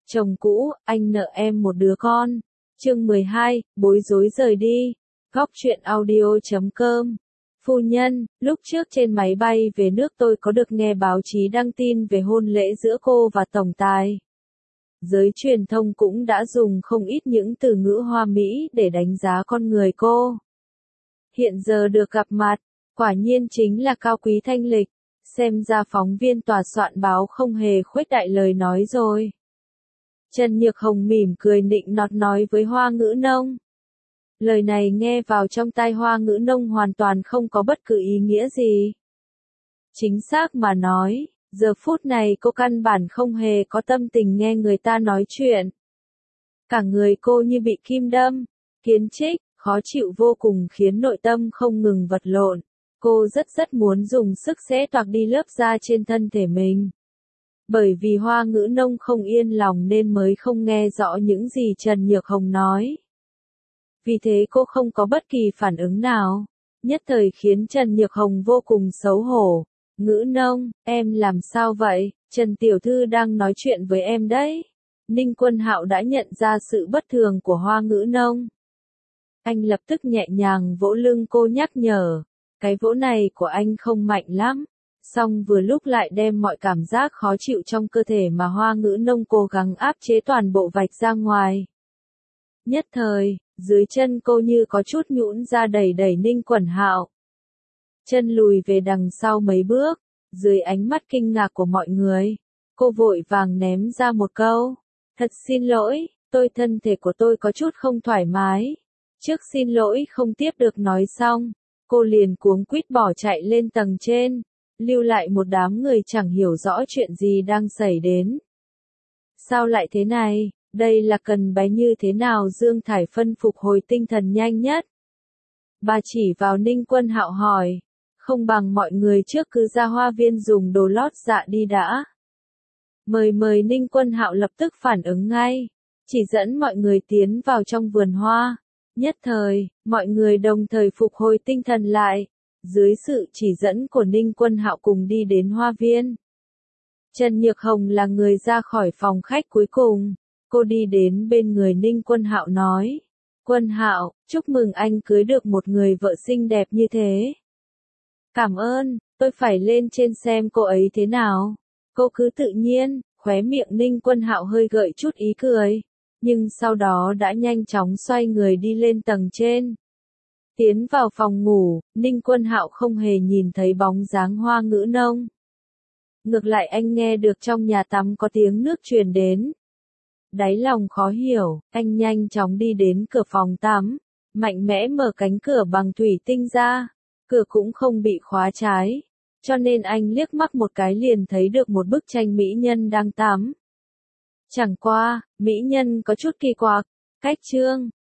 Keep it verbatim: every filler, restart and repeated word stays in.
Chồng cũ, anh nợ em một đứa con. Chương mười hai, bối rối rời đi. Góc truyện audio chấm com. Phu nhân, lúc trước trên máy bay về nước tôi có được nghe báo chí đăng tin về hôn lễ giữa cô và tổng tài. Giới truyền thông cũng đã dùng không ít những từ ngữ hoa mỹ để đánh giá con người cô. Hiện giờ được gặp mặt, quả nhiên chính là cao quý thanh lịch, xem ra phóng viên tòa soạn báo không hề khuếch đại lời nói rồi. Trần Nhược Hồng mỉm cười nịnh nọt nói với Hoa Ngữ Nông. Lời này nghe vào trong tai Hoa Ngữ Nông hoàn toàn không có bất cứ ý nghĩa gì. Chính xác mà nói, giờ phút này cô căn bản không hề có tâm tình nghe người ta nói chuyện. Cả người cô như bị kim đâm, kiến trích, khó chịu vô cùng khiến nội tâm không ngừng vật lộn. Cô rất rất muốn dùng sức xé toạc đi lớp da trên thân thể mình. Bởi vì Hoa Ngữ Nông không yên lòng nên mới không nghe rõ những gì Trần Nhược Hồng nói. Vì thế cô không có bất kỳ phản ứng nào, nhất thời khiến Trần Nhược Hồng vô cùng xấu hổ. Ngữ Nông, em làm sao vậy? Trần Tiểu Thư đang nói chuyện với em đấy. Ninh Quân Hạo đã nhận ra sự bất thường của Hoa Ngữ Nông. Anh lập tức nhẹ nhàng vỗ lưng cô nhắc nhở. Cái vỗ này của anh không mạnh lắm. Song vừa lúc lại đem mọi cảm giác khó chịu trong cơ thể mà Hoa Ngữ Nông cố gắng áp chế toàn bộ vạch ra ngoài. Nhất thời, dưới chân cô như có chút nhũn ra đẩy đẩy Ninh Quẩn Hạo. Chân lùi về đằng sau mấy bước, dưới ánh mắt kinh ngạc của mọi người, cô vội vàng ném ra một câu. Thật xin lỗi, tôi thân thể của tôi có chút không thoải mái. Trước xin lỗi không tiếp được nói xong, cô liền cuống quýt bỏ chạy lên tầng trên, lưu lại một đám người chẳng hiểu rõ chuyện gì đang xảy đến. Sao lại thế này, đây là cần bé như thế nào? Dương Thải Phân phục hồi tinh thần nhanh nhất. Bà chỉ vào Ninh Quân Hạo hỏi, không bằng mọi người trước cứ ra hoa viên dùng đồ lót dạ đi đã. Mời mời Ninh Quân Hạo lập tức phản ứng ngay, chỉ dẫn mọi người tiến vào trong vườn hoa. Nhất thời, mọi người đồng thời phục hồi tinh thần lại. Dưới sự chỉ dẫn của Ninh Quân Hạo cùng đi đến hoa viên. Trần Nhược Hồng là người ra khỏi phòng khách cuối cùng. Cô đi đến bên người Ninh Quân Hạo nói. Quân Hạo, chúc mừng anh cưới được một người vợ xinh đẹp như thế. Cảm ơn, tôi phải lên trên xem cô ấy thế nào. Cô cứ tự nhiên, khóe miệng Ninh Quân Hạo hơi gợi chút ý cười. Nhưng sau đó đã nhanh chóng xoay người đi lên tầng trên. Tiến vào phòng ngủ, Ninh Quân Hạo không hề nhìn thấy bóng dáng Hoa Ngữ Nông. Ngược lại anh nghe được trong nhà tắm có tiếng nước truyền đến. Đáy lòng khó hiểu, anh nhanh chóng đi đến cửa phòng tắm, mạnh mẽ mở cánh cửa bằng thủy tinh ra. Cửa cũng không bị khóa trái, cho nên anh liếc mắt một cái liền thấy được một bức tranh mỹ nhân đang tắm. Chẳng qua, mỹ nhân có chút kỳ quặc, cách chương,